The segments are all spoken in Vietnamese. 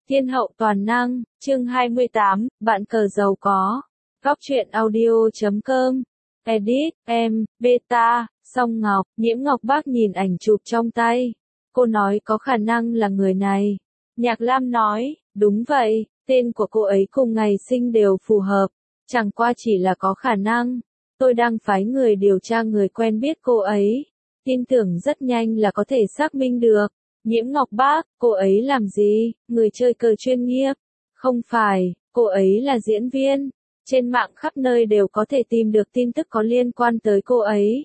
Thiên hậu toàn năng, chương 28, bạn cờ giàu có. Góc truyện audio.com. Edit, em, beta, Song Ngọc, Nhiễm Ngọc Bác nhìn ảnh chụp trong tay. Cô nói có khả năng là người này. Nhạc Lam nói, đúng vậy, tên của cô ấy cùng ngày sinh đều phù hợp. Chẳng qua chỉ là có khả năng. Tôi đang phái người điều tra người quen biết cô ấy. Tin tưởng rất nhanh là có thể xác minh được. Nhiễm Ngọc Bác, cô ấy làm gì? Người chơi cờ chuyên nghiệp? Không phải, cô ấy là diễn viên. Trên mạng khắp nơi đều có thể tìm được tin tức có liên quan tới cô ấy.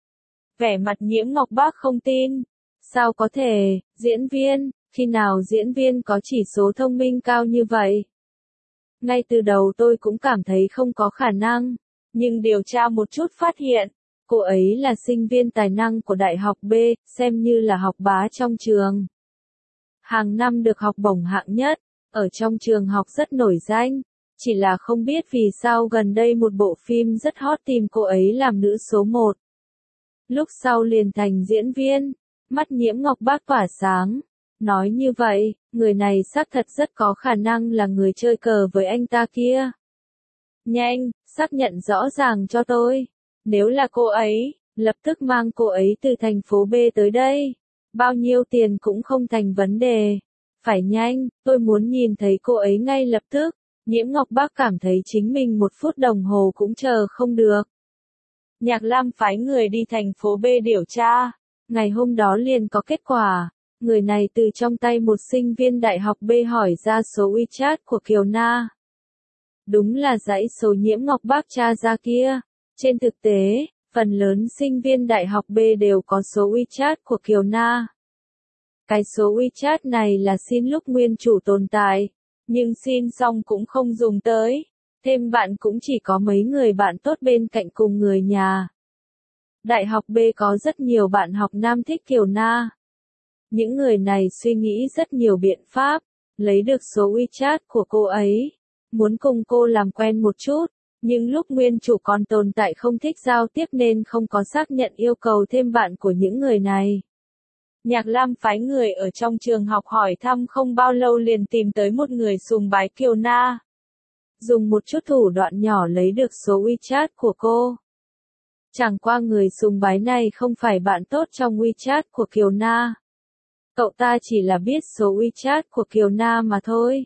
Vẻ mặt Nhiễm Ngọc Bác không tin. Sao có thể, diễn viên, khi nào diễn viên có chỉ số thông minh cao như vậy? Ngay từ đầu tôi cũng cảm thấy không có khả năng, nhưng điều tra một chút phát hiện. Cô ấy là sinh viên tài năng của Đại học B, xem như là học bá trong trường. Hàng năm được học bổng hạng nhất, ở trong trường học rất nổi danh. Chỉ là không biết vì sao gần đây một bộ phim rất hot tìm cô ấy làm nữ số 1. Lúc sau liền thành diễn viên, mắt Nhiễm Ngọc Bác tỏa sáng. Nói như vậy, người này xác thật rất có khả năng là người chơi cờ với anh ta kia. Nhanh, xác nhận rõ ràng cho tôi. Nếu là cô ấy, lập tức mang cô ấy từ thành phố B tới đây. Bao nhiêu tiền cũng không thành vấn đề. Phải nhanh, tôi muốn nhìn thấy cô ấy ngay lập tức. Nhiễm Ngọc Bác cảm thấy chính mình 1 phút đồng hồ cũng chờ không được. Nhạc Lam phái người đi thành phố B điều tra. Ngày hôm đó liền có kết quả. Người này từ trong tay một sinh viên đại học B hỏi ra số WeChat của Kiều Na. Đúng là dãy số Nhiễm Ngọc Bác tra ra kia. Trên thực tế, phần lớn sinh viên đại học B đều có số WeChat của Kiều Na. Cái số WeChat này là xin lúc nguyên chủ tồn tại, nhưng xin xong cũng không dùng tới. Thêm bạn cũng chỉ có mấy người bạn tốt bên cạnh cùng người nhà. Đại học B có rất nhiều bạn học nam thích Kiều Na. Những người này suy nghĩ rất nhiều biện pháp, lấy được số WeChat của cô ấy, muốn cùng cô làm quen một chút. Nhưng lúc nguyên chủ còn tồn tại không thích giao tiếp nên không có xác nhận yêu cầu thêm bạn của những người này. Nhạc Lam phái người ở trong trường học hỏi thăm không bao lâu liền tìm tới một người sùng bái Kiều Na. Dùng một chút thủ đoạn nhỏ lấy được số WeChat của cô. Chẳng qua người sùng bái này không phải bạn tốt trong WeChat của Kiều Na. Cậu ta chỉ là biết số WeChat của Kiều Na mà thôi.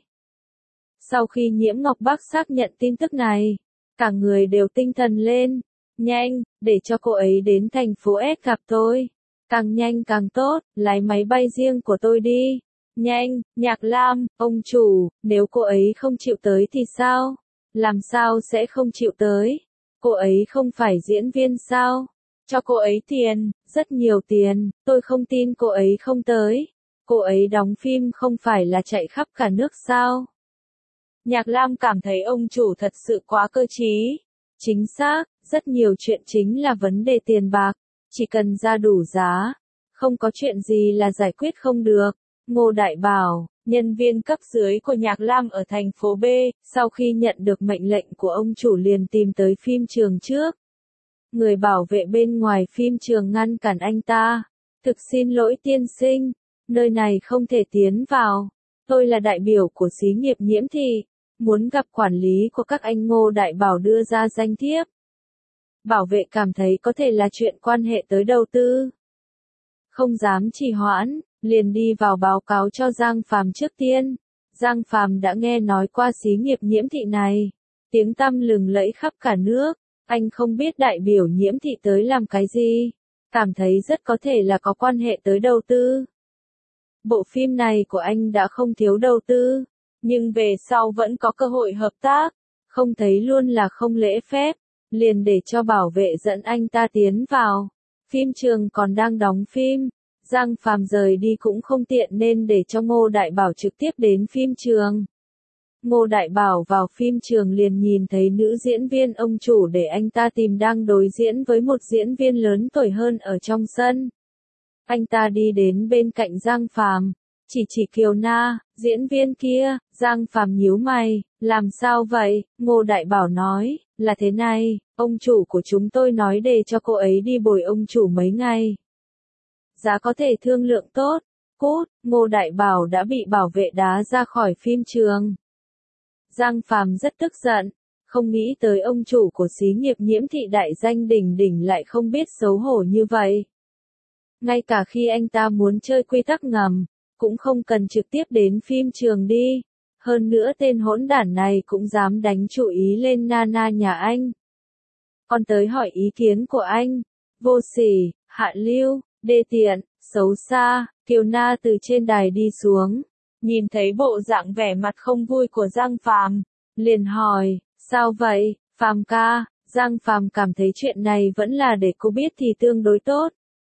Sau khi Nhiễm Ngọc Bác xác nhận tin tức này, cả người đều tinh thần lên. Nhanh, để cho cô ấy đến thành phố S gặp tôi. Càng nhanh càng tốt, lái máy bay riêng của tôi đi. Nhanh, Nhạc Lam, ông chủ, nếu cô ấy không chịu tới thì sao? Làm sao sẽ không chịu tới? Cô ấy không phải diễn viên sao? Cho cô ấy tiền, rất nhiều tiền, tôi không tin cô ấy không tới. Cô ấy đóng phim không phải là chạy khắp cả nước sao? Nhạc Lam cảm thấy ông chủ thật sự quá cơ trí. Chính xác, rất nhiều chuyện chính là vấn đề tiền bạc. Chỉ cần ra đủ giá, không có chuyện gì là giải quyết không được. Ngô Đại Bảo, nhân viên cấp dưới của Nhạc Lam ở thành phố B, sau khi nhận được mệnh lệnh của ông chủ liền tìm tới phim trường trước. Người bảo vệ bên ngoài phim trường ngăn cản anh ta. Thực xin lỗi tiên sinh, nơi này không thể tiến vào. Tôi là đại biểu của xí nghiệp Nhiễm Thị, muốn gặp quản lý của các anh. Ngô Đại Bảo đưa ra danh thiếp. Bảo vệ cảm thấy có thể là chuyện quan hệ tới đầu tư. Không dám trì hoãn, liền đi vào báo cáo cho Giang Phàm trước tiên. Giang Phàm đã nghe nói qua xí nghiệp Nhiễm Thị này. Tiếng tăm lừng lẫy khắp cả nước. Anh không biết đại biểu Nhiễm Thị tới làm cái gì. Cảm thấy rất có thể là có quan hệ tới đầu tư. Bộ phim này của anh đã không thiếu đầu tư. Nhưng về sau vẫn có cơ hội hợp tác. Không thấy luôn là không lễ phép. Liền để cho bảo vệ dẫn anh ta tiến vào. Phim trường còn đang đóng phim. Giang Phàm rời đi cũng không tiện nên để cho Ngô Đại Bảo trực tiếp đến phim trường. Ngô Đại Bảo vào phim trường liền nhìn thấy nữ diễn viên ông chủ để anh ta tìm đang đối diễn với một diễn viên lớn tuổi hơn ở trong sân. Anh ta đi đến bên cạnh Giang Phàm, chỉ Kiều Na, diễn viên kia. Giang Phàm nhíu mày, làm sao vậy? Ngô Đại Bảo nói, là thế này, ông chủ của chúng tôi nói để cho cô ấy đi bồi ông chủ mấy ngày. Giá có thể thương lượng tốt, cút, Ngô Đại Bảo đã bị bảo vệ đá ra khỏi phim trường. Giang Phàm rất tức giận, không nghĩ tới ông chủ của xí nghiệp Nhiễm Thị đại danh đỉnh đỉnh lại không biết xấu hổ như vậy. Ngay cả khi anh ta muốn chơi quy tắc ngầm, cũng không cần trực tiếp đến phim trường đi. Hơn nữa tên hỗn đản này cũng dám đánh chú ý lên Nana nhà anh. Còn tới hỏi ý kiến của anh. Vô sỉ, hạ lưu, đê tiện, xấu xa. Kiều Na từ trên đài đi xuống, nhìn thấy bộ dạng vẻ mặt không vui của Giang Phàm, liền hỏi, sao vậy, Phàm ca? Giang Phàm cảm thấy chuyện này vẫn là để cô biết thì tương đối tốt.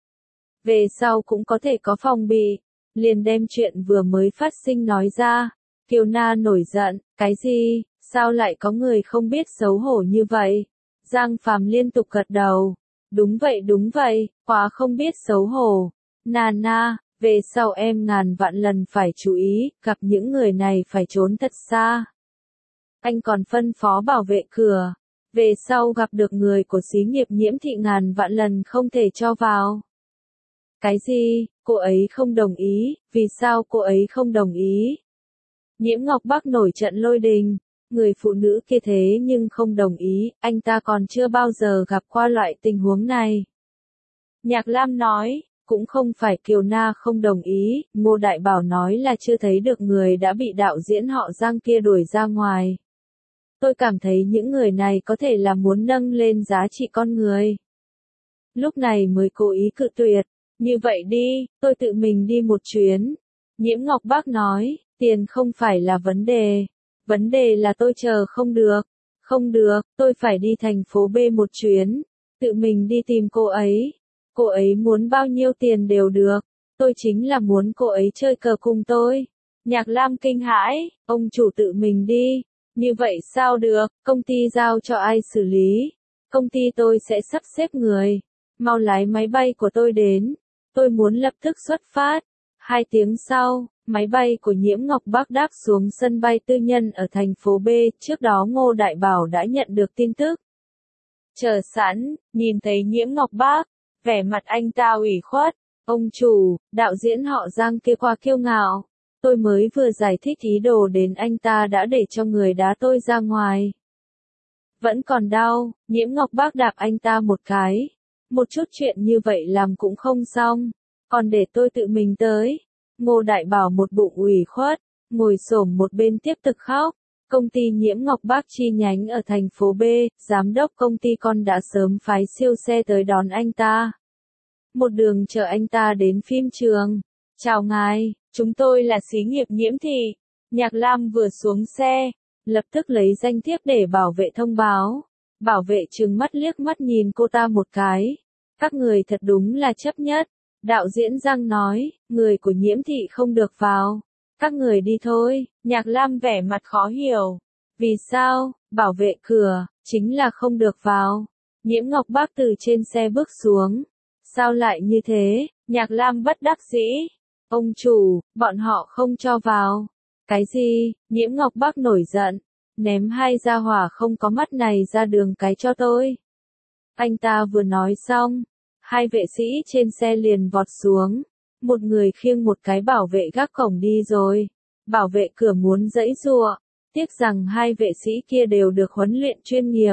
Về sau cũng có thể có phòng bị, liền đem chuyện vừa mới phát sinh nói ra. Kiều Na nổi giận, cái gì, sao lại có người không biết xấu hổ như vậy? Giang Phàm liên tục gật đầu, đúng vậy, quá không biết xấu hổ. Nana, về sau em ngàn vạn lần phải chú ý, gặp những người này phải trốn thật xa. Anh còn phân phó bảo vệ cửa, về sau gặp được người của xí nghiệp Nhiễm Thị ngàn vạn lần không thể cho vào. Cái gì, cô ấy không đồng ý, vì sao cô ấy không đồng ý? Nhiễm Ngọc Bắc nổi trận lôi đình, người phụ nữ kia thế nhưng không đồng ý, anh ta còn chưa bao giờ gặp qua loại tình huống này. Nhạc Lam nói, cũng không phải Kiều Na không đồng ý, Ngô Đại Bảo nói là chưa thấy được người đã bị đạo diễn họ Giang kia đuổi ra ngoài. Tôi cảm thấy những người này có thể là muốn nâng lên giá trị con người. Lúc này mới cố ý cự tuyệt, như vậy đi, tôi tự mình đi một chuyến. Nhiễm Ngọc Bác nói, tiền không phải là vấn đề là tôi chờ không được. Không được, tôi phải đi thành phố B một chuyến, tự mình đi tìm cô ấy. Cô ấy muốn bao nhiêu tiền đều được, tôi chính là muốn cô ấy chơi cờ cùng tôi. Nhạc Lam kinh hãi, ông chủ tự mình đi, như vậy sao được, công ty giao cho ai xử lý? Công ty tôi sẽ sắp xếp người, mau lái máy bay của tôi đến, tôi muốn lập tức xuất phát. 2 tiếng sau, máy bay của Nhiễm Ngọc Bác đáp xuống sân bay tư nhân ở thành phố B, trước đó Ngô Đại Bảo đã nhận được tin tức. Chờ sẵn, nhìn thấy Nhiễm Ngọc Bác, vẻ mặt anh ta ủy khuất, ông chủ, đạo diễn họ Giang kia quá kiêu ngạo, tôi mới vừa giải thích ý đồ đến anh ta đã để cho người đá tôi ra ngoài. Vẫn còn đau, Nhiễm Ngọc Bác đạp anh ta một cái, một chút chuyện như vậy làm cũng không xong, còn để tôi tự mình tới. Ngô Đại Bảo một bụng ủy khuất, ngồi xổm một bên tiếp tục khóc. Công ty Nhiễm Ngọc Bác chi nhánh ở thành phố B, giám đốc công ty con đã sớm phái siêu xe tới đón anh ta. Một đường chở anh ta đến phim trường. Chào ngài, chúng tôi là xí nghiệp Nhiễm Thị. Nhạc Lam vừa xuống xe, lập tức lấy danh thiếp để bảo vệ thông báo. Bảo vệ trừng mắt liếc mắt nhìn cô ta một cái. Các người thật đúng là chấp nhất. Đạo diễn Giang nói, người của Nhiễm Thị không được vào. Các người đi thôi. Nhạc Lam vẻ mặt khó hiểu. Vì sao, bảo vệ cửa, chính là không được vào. Nhiễm Ngọc Bác từ trên xe bước xuống. Sao lại như thế? Nhạc Lam bất đắc dĩ. Ông chủ, bọn họ không cho vào. Cái gì? Nhiễm Ngọc Bác nổi giận. Ném 2 gia hỏa không có mắt này ra đường cái cho tôi. Anh ta vừa nói xong, 2 vệ sĩ trên xe liền vọt xuống. Một người khiêng một cái bảo vệ gác cổng đi rồi. Bảo vệ cửa muốn giãy giụa, tiếc rằng 2 vệ sĩ kia đều được huấn luyện chuyên nghiệp.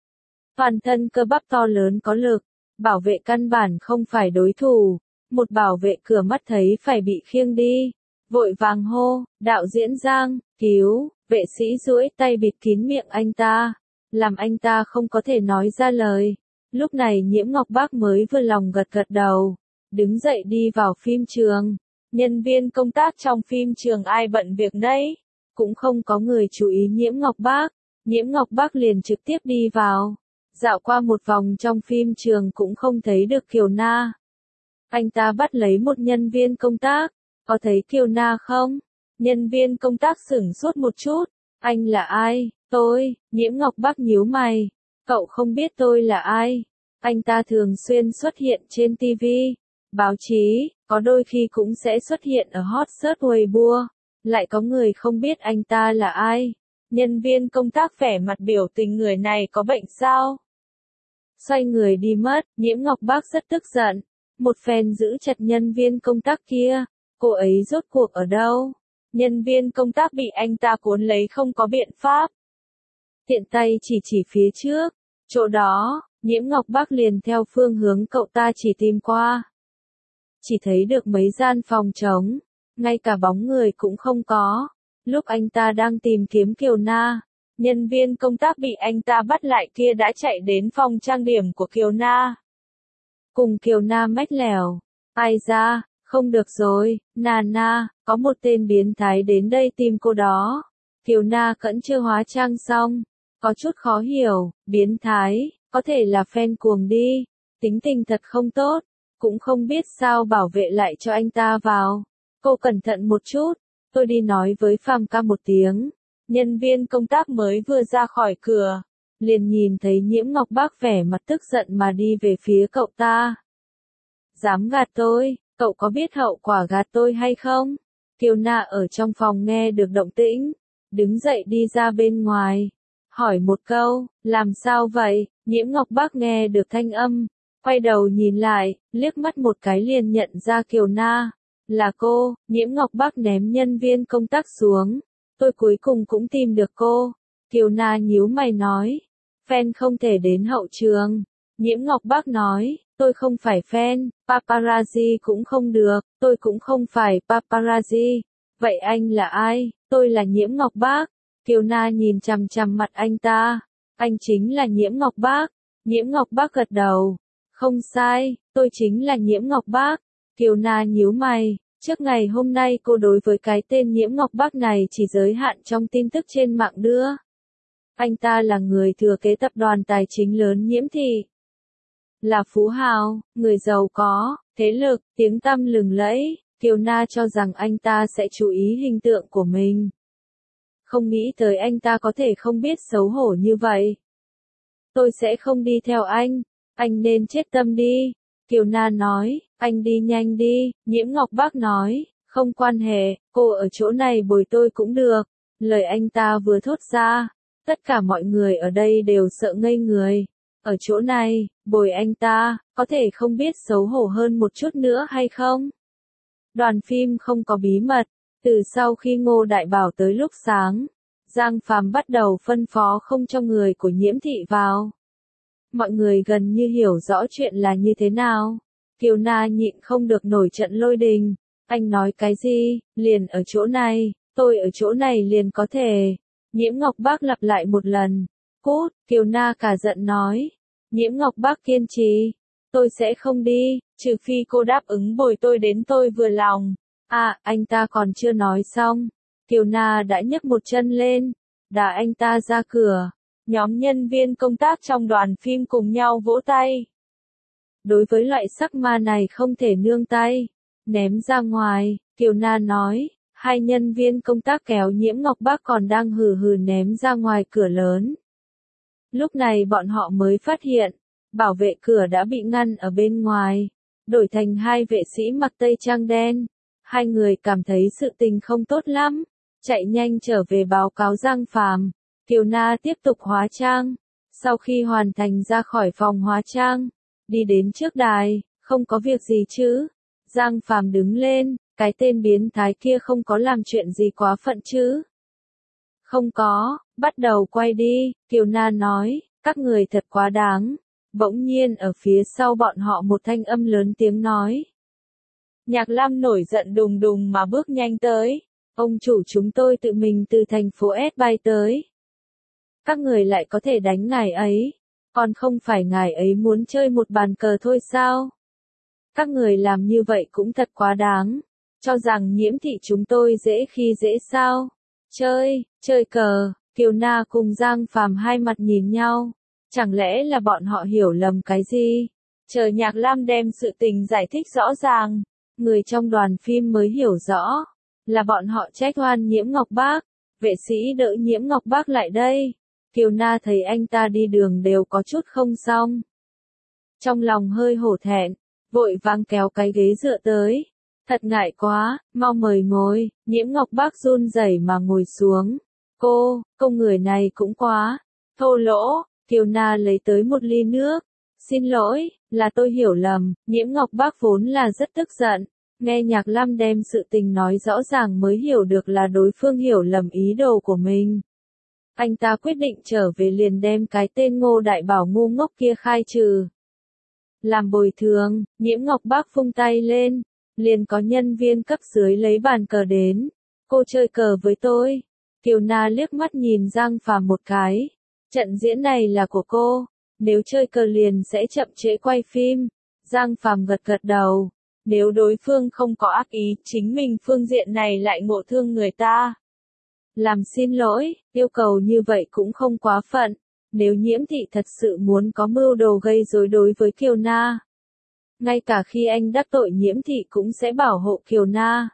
Toàn thân cơ bắp to lớn có lực, bảo vệ căn bản không phải đối thủ. Một bảo vệ cửa mắt thấy phải bị khiêng đi, vội vàng hô, đạo diễn Giang, cứu, vệ sĩ duỗi tay bịt kín miệng anh ta, làm anh ta không có thể nói ra lời. Lúc này Nhiễm Ngọc Bác mới vừa lòng gật gật đầu, đứng dậy đi vào phim trường. Nhân viên công tác trong phim trường ai bận việc nấy, cũng không có người chú ý Nhiễm Ngọc Bác. Nhiễm Ngọc Bác liền trực tiếp đi vào, dạo qua một vòng trong phim trường cũng không thấy được Kiều Na. Anh ta bắt lấy một nhân viên công tác, có thấy Kiều Na không? Nhân viên công tác sửng sốt một chút, anh là ai? Tôi, Nhiễm Ngọc Bác nhíu mày, cậu không biết tôi là ai? Anh ta thường xuyên xuất hiện trên TV, báo chí, có đôi khi cũng sẽ xuất hiện ở hot search Weibo, lại có người không biết anh ta là ai. Nhân viên công tác vẻ mặt biểu tình người này có bệnh sao? Xoay người đi mất, Nhiễm Ngọc Bác rất tức giận, một phen giữ chặt nhân viên công tác kia, cô ấy rốt cuộc ở đâu? Nhân viên công tác bị anh ta cuốn lấy không có biện pháp. Tiện tay chỉ phía trước, chỗ đó, Nhiễm Ngọc Bác liền theo phương hướng cậu ta chỉ tìm qua. Chỉ thấy được mấy gian phòng trống, ngay cả bóng người cũng không có. Lúc anh ta đang tìm kiếm Kiều Na, nhân viên công tác bị anh ta bắt lại kia đã chạy đến phòng trang điểm của Kiều Na. Cùng Kiều Na mách lèo, ai ra, không được rồi, Na, có một tên biến thái đến đây tìm cô đó. Kiều Na cvẫn chưa hóa trang xong, có chút khó hiểu, biến thái, có thể là fan cuồng đi, tính tình thật không tốt, cũng không biết sao bảo vệ lại cho anh ta vào. Cô cẩn thận một chút, tôi đi nói với Phàm ca một tiếng. Nhân viên công tác mới vừa ra khỏi cửa, liền nhìn thấy Nhiễm Ngọc Bác vẻ mặt tức giận mà đi về phía cậu ta. Dám gạt tôi, cậu có biết hậu quả gạt tôi hay không? Kiều Na ở trong phòng nghe được động tĩnh, đứng dậy đi ra bên ngoài, hỏi một câu, làm sao vậy? Nhiễm Ngọc Bác nghe được thanh âm, quay đầu nhìn lại, liếc mắt một cái liền nhận ra Kiều Na. Là cô. Nhiễm Ngọc Bác ném nhân viên công tác xuống. Tôi cuối cùng cũng tìm được cô. Kiều Na nhíu mày nói. Fan không thể đến hậu trường. Nhiễm Ngọc Bác nói, tôi không phải fan, paparazzi cũng không được, tôi cũng không phải paparazzi. Vậy anh là ai? Tôi là Nhiễm Ngọc Bác. Kiều Na nhìn chằm chằm mặt anh ta. Anh chính là Nhiễm Ngọc Bác. Nhiễm Ngọc Bác gật đầu. Không sai, tôi chính là Nhiễm Ngọc Bác. Kiều Na nhíu mày, trước ngày hôm nay cô đối với cái tên Nhiễm Ngọc Bác này chỉ giới hạn trong tin tức trên mạng đưa. Anh ta là người thừa kế tập đoàn tài chính lớn Nhiễm Thị. Là phú hào, người giàu có, thế lực, tiếng tăm lừng lẫy, Kiều Na cho rằng anh ta sẽ chú ý hình tượng của mình. Không nghĩ tới anh ta có thể không biết xấu hổ như vậy. Tôi sẽ không đi theo anh nên chết tâm đi. Kiều Na nói, anh đi nhanh đi. Nhiễm Ngọc Bác nói, không quan hệ, cô ở chỗ này bồi tôi cũng được. Lời anh ta vừa thốt ra, tất cả mọi người ở đây đều sợ ngây người. Ở chỗ này, bồi anh ta, có thể không biết xấu hổ hơn một chút nữa hay không? Đoàn phim không có bí mật. Từ sau khi Ngô Đại Bảo tới lúc sáng, Giang Phàm bắt đầu phân phó không cho người của Nhiễm Thị vào. Mọi người gần như hiểu rõ chuyện là như thế nào. Kiều Na nhịn không được nổi trận lôi đình. Anh nói cái gì? Liền ở chỗ này, tôi ở chỗ này liền có thể. Nhiễm Ngọc Bác lặp lại một lần. Cút, Kiều Na cả giận nói. Nhiễm Ngọc Bác kiên trì. Tôi sẽ không đi, trừ phi cô đáp ứng bồi tôi đến tôi vừa lòng. À, anh ta còn chưa nói xong. Kiều Na đã nhấc một chân lên, đá anh ta ra cửa. Nhóm nhân viên công tác trong đoàn phim cùng nhau vỗ tay. Đối với loại sắc ma này không thể nương tay. Ném ra ngoài, Kiều Na nói. Hai nhân viên công tác kéo Nhiễm Ngọc Bác còn đang hừ hừ ném ra ngoài cửa lớn. Lúc này bọn họ mới phát hiện, bảo vệ cửa đã bị ngăn ở bên ngoài, đổi thành hai vệ sĩ mặc tây trang đen. Hai người cảm thấy sự tình không tốt lắm, chạy nhanh trở về báo cáo Giang Phàm. Kiều Na tiếp tục hóa trang, sau khi hoàn thành ra khỏi phòng hóa trang, đi đến trước đài, không có việc gì chứ? Giang Phàm đứng lên, cái tên biến thái kia không có làm chuyện gì quá phận chứ? Không có, bắt đầu quay đi, Kiều Na nói, các người thật quá đáng. Bỗng nhiên ở phía sau bọn họ một thanh âm lớn tiếng nói. Nhạc Lam nổi giận đùng đùng mà bước nhanh tới. Ông chủ chúng tôi tự mình từ thành phố S bay tới. Các người lại có thể đánh ngài ấy. Còn không phải ngài ấy muốn chơi một bàn cờ thôi sao? Các người làm như vậy cũng thật quá đáng. Cho rằng Nhiễm Thị chúng tôi dễ khi dễ sao? Chơi cờ, Kiều Na cùng Giang Phàm hai mặt nhìn nhau. Chẳng lẽ là bọn họ hiểu lầm cái gì? Chờ Nhạc Lam đem sự tình giải thích rõ ràng, người trong đoàn phim mới hiểu rõ, là bọn họ trách oan Nhiễm Ngọc Bác. Vệ sĩ đỡ Nhiễm Ngọc Bác lại đây. Kiều Na thấy anh ta đi đường đều có chút không xong. Trong lòng hơi hổ thẹn, vội vàng kéo cái ghế dựa tới. Thật ngại quá, mau mời ngồi. Nhiễm Ngọc Bác run rẩy mà ngồi xuống. Cô người này cũng quá thô lỗ. Kiều Na lấy tới một ly nước. Xin lỗi, là tôi hiểu lầm. Nhiễm Ngọc Bác vốn là rất tức giận, Nghe Nhạc Lam đem sự tình nói rõ ràng mới hiểu được là đối phương hiểu lầm ý đồ của mình. Anh ta quyết định trở về liền đem cái tên Ngô Đại Bảo ngu ngốc kia khai trừ. Làm bồi thường, Nhiễm Ngọc Bác vung tay lên, liền có nhân viên cấp dưới lấy bàn cờ đến. Cô chơi cờ với tôi. Kiều Na liếc mắt nhìn Giang Phàm một cái. Trận diễn này là của cô, nếu chơi cờ liền sẽ chậm trễ quay phim. Giang Phàm gật gật đầu. Nếu đối phương không có ác ý, chính mình phương diện này lại ngộ thương người ta. Làm xin lỗi, yêu cầu như vậy cũng không quá phận. Nếu Nhiễm Thị thật sự muốn có mưu đồ gây rối đối với Kiều Na, ngay cả khi anh đắc tội Nhiễm Thị cũng sẽ bảo hộ Kiều Na.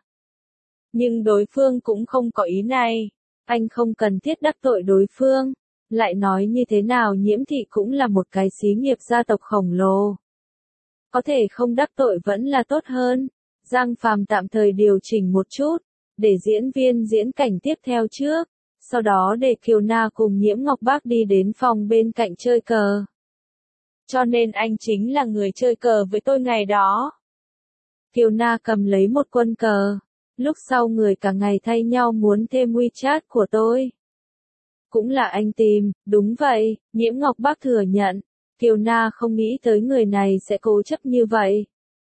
Nhưng đối phương cũng không có ý này. Anh không cần thiết đắc tội đối phương. Lại nói như thế nào Nhiễm Thị cũng là một cái xí nghiệp gia tộc khổng lồ. Có thể không đắc tội vẫn là tốt hơn. Giang Phàm tạm thời điều chỉnh một chút, để diễn viên diễn cảnh tiếp theo trước. Sau đó để Kiều Na cùng Nhiễm Ngọc Bác đi đến phòng bên cạnh chơi cờ. Cho nên anh chính là người chơi cờ với tôi ngày đó. Kiều Na cầm lấy một quân cờ. Lúc sau người cả ngày thay nhau muốn thêm WeChat của tôi. Cũng là anh tìm, đúng vậy, Nhiễm Ngọc Bác thừa nhận. Kiều Na không nghĩ tới người này sẽ cố chấp như vậy.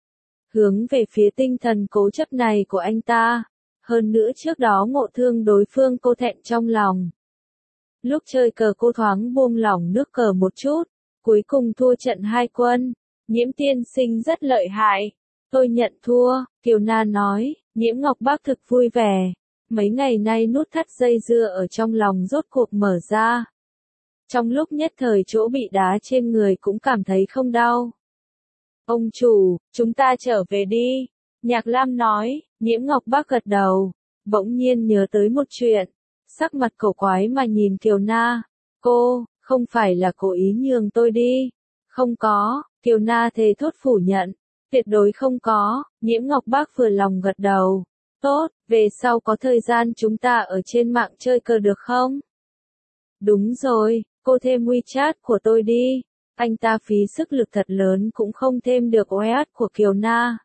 Hướng về phía tinh thần cố chấp này của anh ta. Hơn nữa trước đó ngộ thương đối phương cô thẹn trong lòng. Lúc chơi cờ cô thoáng buông lỏng nước cờ một chút. Cuối cùng thua trận 2 quân. Nhiễm tiên sinh rất lợi hại. Tôi nhận thua, Kiều Na nói. Nhiễm Ngọc Bác thực vui vẻ. Mấy ngày nay nút thắt dây dưa ở trong lòng rốt cuộc mở ra. Trong lúc nhất thời chỗ bị đá trên người cũng cảm thấy không đau. Ông chủ, chúng ta trở về đi. Nhạc Lam nói. Nhiễm Ngọc Bác gật đầu. Bỗng nhiên nhớ tới một chuyện. Sắc mặt cổ quái mà nhìn Kiều Na. Cô, không phải là cố ý nhường tôi đi. Không có, Kiều Na thề thốt phủ nhận. Tuyệt đối không có. Nhiễm Ngọc Bác vừa lòng gật đầu. Tốt, về sau có thời gian chúng ta ở trên mạng chơi cờ được không? Đúng rồi, cô thêm WeChat của tôi đi. Anh ta phí sức lực thật lớn cũng không thêm được WeChat của Kiều Na.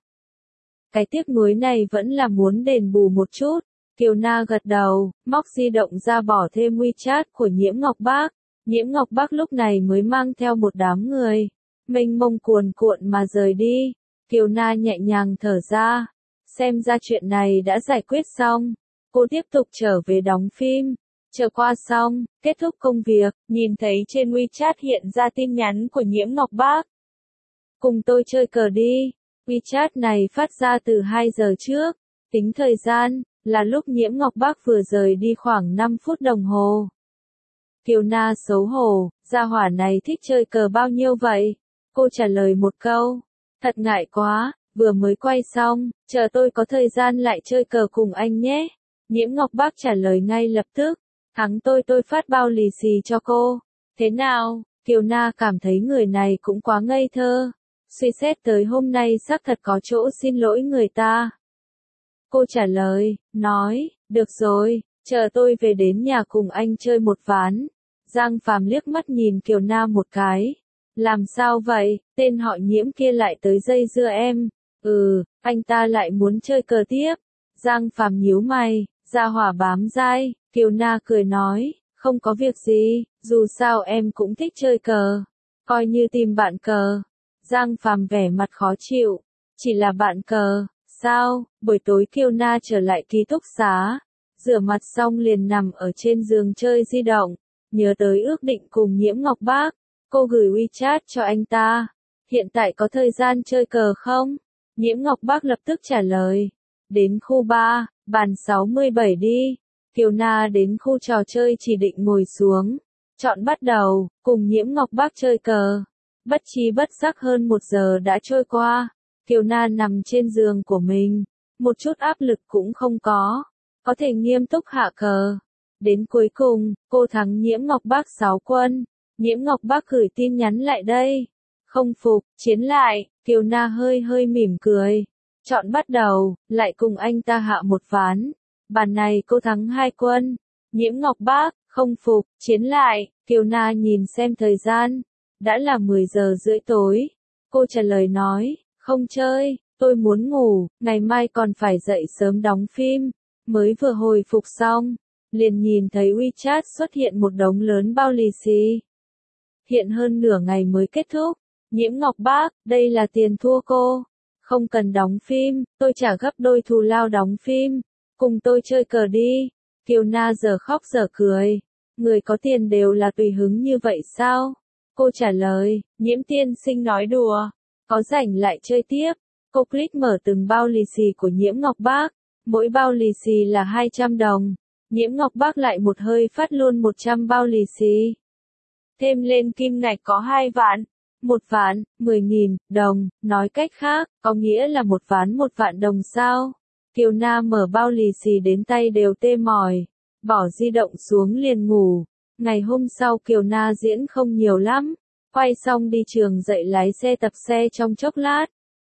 Cái tiếc nuối này vẫn là muốn đền bù một chút. Kiều Na gật đầu, móc di động ra bỏ thêm WeChat của Nhiễm Ngọc Bác. Nhiễm Ngọc Bác lúc này mới mang theo một đám người. Mênh mông cuồn cuộn mà rời đi. Kiều Na nhẹ nhàng thở ra. Xem ra chuyện này đã giải quyết xong. Cô tiếp tục trở về đóng phim. Chờ qua xong, kết thúc công việc, nhìn thấy trên WeChat hiện ra tin nhắn của Nhiễm Ngọc Bác. Cùng tôi chơi cờ đi. WeChat này phát ra từ 2 giờ trước. Tính thời gian, là lúc Nhiễm Ngọc Bác vừa rời đi khoảng 5 phút đồng hồ. Kiều Na xấu hổ, gia hỏa này thích chơi cờ bao nhiêu vậy? Cô trả lời một câu. Thật ngại quá, vừa mới quay xong, chờ tôi có thời gian lại chơi cờ cùng anh nhé. Nhiễm Ngọc Bác trả lời ngay lập tức. Thắng tôi phát bao lì xì cho cô. Thế nào? Kiều Na cảm thấy người này cũng quá ngây thơ. Suy xét tới hôm nay xác thật có chỗ xin lỗi người ta. Cô trả lời, nói, được rồi, chờ tôi về đến nhà cùng anh chơi một ván. Giang Phàm liếc mắt nhìn Kiều Na một cái. Làm sao vậy, tên họ Nhiễm kia lại tới dây dưa em. Anh ta lại muốn chơi cờ tiếp. Giang Phàm nhíu mày, gia hỏa bám dai. Kiều Na cười nói, không có việc gì, dù sao em cũng thích chơi cờ. Coi như tìm bạn cờ. Giang Phàm vẻ mặt khó chịu. Chỉ là bạn cờ, sao? Buổi tối Kiều Na trở lại ký túc xá. Rửa mặt xong liền nằm ở trên giường chơi di động. Nhớ tới ước định cùng Nhiễm Ngọc Bác. Cô gửi WeChat cho anh ta. Hiện tại có thời gian chơi cờ không? Nhiễm Ngọc Bác lập tức trả lời. Đến khu 3, bàn 67 đi. Kiều Na đến khu trò chơi chỉ định ngồi xuống. Chọn bắt đầu, cùng Nhiễm Ngọc Bác chơi cờ. Bất chi bất giác hơn 1 giờ đã trôi qua. Kiều Na nằm trên giường của mình. Một chút áp lực cũng không có. Có thể nghiêm túc hạ cờ. Đến cuối cùng, cô thắng Nhiễm Ngọc Bác 6 quân. Nhiễm Ngọc Bác gửi tin nhắn lại đây. Không phục, chiến lại. Kiều Na hơi mỉm cười. Chọn bắt đầu, lại cùng anh ta hạ một ván. Bàn này cô thắng 2 quân. Nhiễm Ngọc Bác, không phục, chiến lại. Kiều Na nhìn xem thời gian. Đã là 10 giờ rưỡi tối. Cô trả lời nói, không chơi, tôi muốn ngủ, ngày mai còn phải dậy sớm đóng phim. Mới vừa hồi phục xong, liền nhìn thấy WeChat xuất hiện một đống lớn bao lì xì. Hiện hơn nửa ngày mới kết thúc. Nhiễm Ngọc Bác, đây là tiền thua cô. Không cần đóng phim, tôi trả gấp đôi thù lao đóng phim. Cùng tôi chơi cờ đi. Kiều Na giờ khóc giờ cười. Người có tiền đều là tùy hứng như vậy sao? Cô trả lời, Nhiễm tiên sinh nói đùa. Có rảnh lại chơi tiếp. Cô click mở từng bao lì xì của Nhiễm Ngọc Bác. Mỗi bao lì xì là 200 đồng. Nhiễm Ngọc Bác lại một hơi phát luôn 100 bao lì xì. Thêm lên kim ngạch có 2 vạn. 1 vạn, 10.000 đồng, nói cách khác, có nghĩa là 1 ván 1 vạn đồng sao? Kiều Na mở bao lì xì đến tay đều tê mỏi, bỏ di động xuống liền ngủ. Ngày hôm sau Kiều Na diễn không nhiều lắm, quay xong đi trường dạy lái xe tập xe trong chốc lát.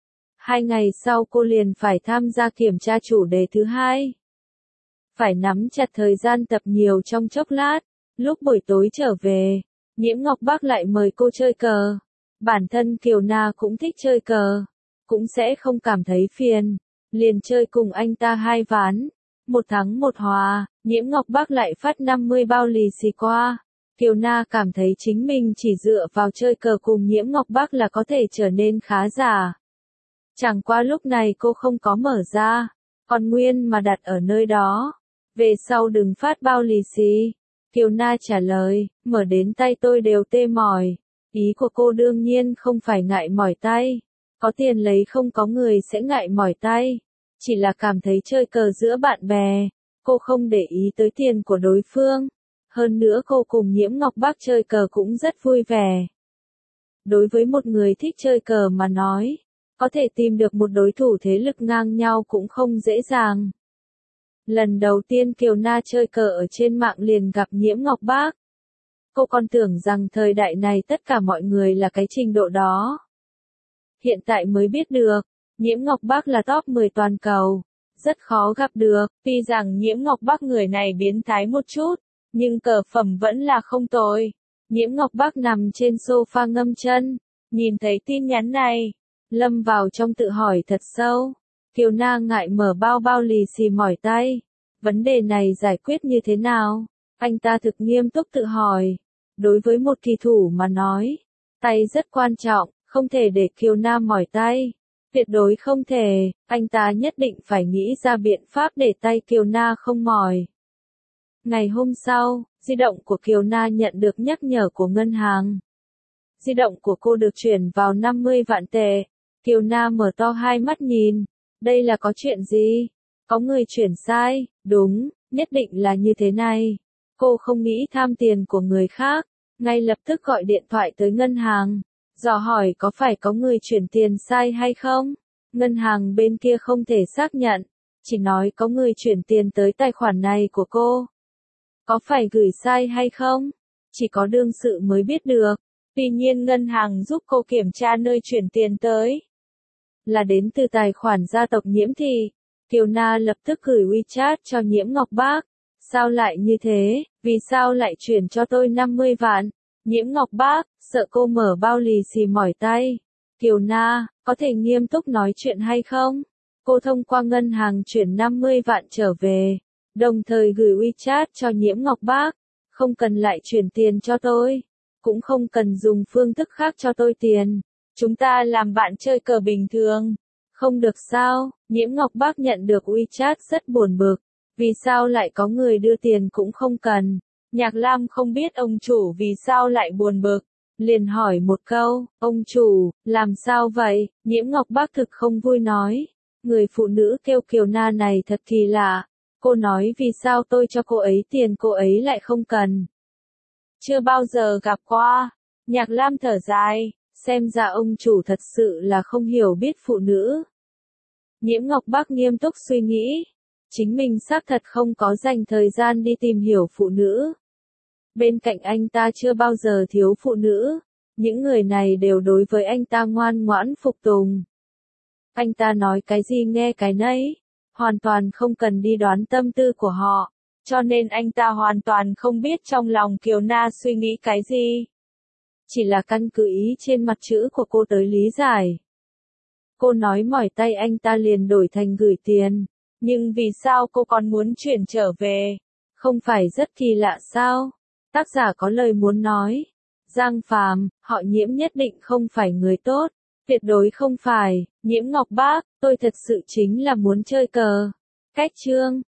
2 ngày sau cô liền phải tham gia kiểm tra chủ đề thứ 2. Phải nắm chặt thời gian tập nhiều trong chốc lát, lúc buổi tối trở về, Nhiễm Ngọc Bác lại mời cô chơi cờ. Bản thân Kiều Na cũng thích chơi cờ, cũng sẽ không cảm thấy phiền, liền chơi cùng anh ta 2 ván, 1 thắng 1 hòa. Nhiễm Ngọc Bác lại phát 50 bao lì xì qua. Kiều Na cảm thấy chính mình chỉ dựa vào chơi cờ cùng Nhiễm Ngọc Bác là có thể trở nên khá giả. Chẳng qua lúc này cô không có mở ra, còn nguyên mà đặt ở nơi đó. Về sau đừng phát bao lì xì. Kiều Na trả lời, mở đến tay tôi đều tê mỏi. Ý của cô đương nhiên không phải ngại mỏi tay. Có tiền lấy không có người sẽ ngại mỏi tay. Chỉ là cảm thấy chơi cờ giữa bạn bè. Cô không để ý tới tiền của đối phương. Hơn nữa cô cùng Nhiễm Ngọc Bác chơi cờ cũng rất vui vẻ. Đối với một người thích chơi cờ mà nói, có thể tìm được một đối thủ thế lực ngang nhau cũng không dễ dàng. Lần đầu tiên Kiều Na chơi cờ ở trên mạng liền gặp Nhiễm Ngọc Bác. Cô còn tưởng rằng thời đại này tất cả mọi người là cái trình độ đó. Hiện tại mới biết được, Nhiễm Ngọc Bác là top 10 toàn cầu. Rất khó gặp được, tuy rằng Nhiễm Ngọc Bác người này biến thái một chút, nhưng cờ phẩm vẫn là không tồi. Nhiễm Ngọc Bác nằm trên sofa ngâm chân, nhìn thấy tin nhắn này, lâm vào trong tự hỏi thật sâu. Kiều Na ngại mở bao lì xì mỏi tay. Vấn đề này giải quyết như thế nào? Anh ta thực nghiêm túc tự hỏi. Đối với một kỳ thủ mà nói, tay rất quan trọng, không thể để Kiều Na mỏi tay. Tuyệt đối không thể, anh ta nhất định phải nghĩ ra biện pháp để tay Kiều Na không mỏi. Ngày hôm sau, di động của Kiều Na nhận được nhắc nhở của ngân hàng. Di động của cô được chuyển vào 50 vạn tệ. Kiều Na mở to hai mắt nhìn. Đây là có chuyện gì? Có người chuyển sai, đúng, nhất định là như thế này. Cô không nghĩ tham tiền của người khác, ngay lập tức gọi điện thoại tới ngân hàng, dò hỏi có phải có người chuyển tiền sai hay không. Ngân hàng bên kia không thể xác nhận, chỉ nói có người chuyển tiền tới tài khoản này của cô. Có phải gửi sai hay không? Chỉ có đương sự mới biết được. Tuy nhiên ngân hàng giúp cô kiểm tra nơi chuyển tiền tới là đến từ tài khoản gia tộc Nhiễm thì, Kiều Na lập tức gửi WeChat cho Nhiễm Ngọc Bác. Sao lại như thế, vì sao lại chuyển cho tôi 50 vạn? Nhiễm Ngọc Bác, sợ cô mở bao lì xì mỏi tay. Kiều Na, có thể nghiêm túc nói chuyện hay không? Cô thông qua ngân hàng chuyển 50 vạn trở về, đồng thời gửi WeChat cho Nhiễm Ngọc Bác. Không cần lại chuyển tiền cho tôi, cũng không cần dùng phương thức khác cho tôi tiền. Chúng ta làm bạn chơi cờ bình thường. Không được sao? Nhiễm Ngọc Bác nhận được WeChat rất buồn bực. Vì sao lại có người đưa tiền cũng không cần? Nhạc Lam không biết ông chủ vì sao lại buồn bực. Liền hỏi một câu, ông chủ, làm sao vậy? Nhiễm Ngọc Bác thực không vui nói. Người phụ nữ kêu Kiều Na này thật kỳ lạ. Cô nói vì sao tôi cho cô ấy tiền cô ấy lại không cần. Chưa bao giờ gặp qua. Nhạc Lam thở dài. Xem ra ông chủ thật sự là không hiểu biết phụ nữ. Nhiễm Ngọc Bác nghiêm túc suy nghĩ. Chính mình xác thật không có dành thời gian đi tìm hiểu phụ nữ. Bên cạnh anh ta chưa bao giờ thiếu phụ nữ. Những người này đều đối với anh ta ngoan ngoãn phục tùng. Anh ta nói cái gì nghe cái nấy. Hoàn toàn không cần đi đoán tâm tư của họ. Cho nên anh ta hoàn toàn không biết trong lòng Kiều Na suy nghĩ cái gì. Chỉ là căn cứ ý trên mặt chữ của cô tới lý giải. cô nói mỏi tay anh ta liền đổi thành gửi tiền. Nhưng vì sao cô còn muốn chuyển trở về? Không phải rất kỳ lạ sao? Tác giả có lời muốn nói. Giang Phàm, họ Nhiễm nhất định không phải người tốt. Tuyệt đối không phải. Nhiễm Ngọc Bác, tôi thật sự chính là muốn chơi cờ. Cách chương.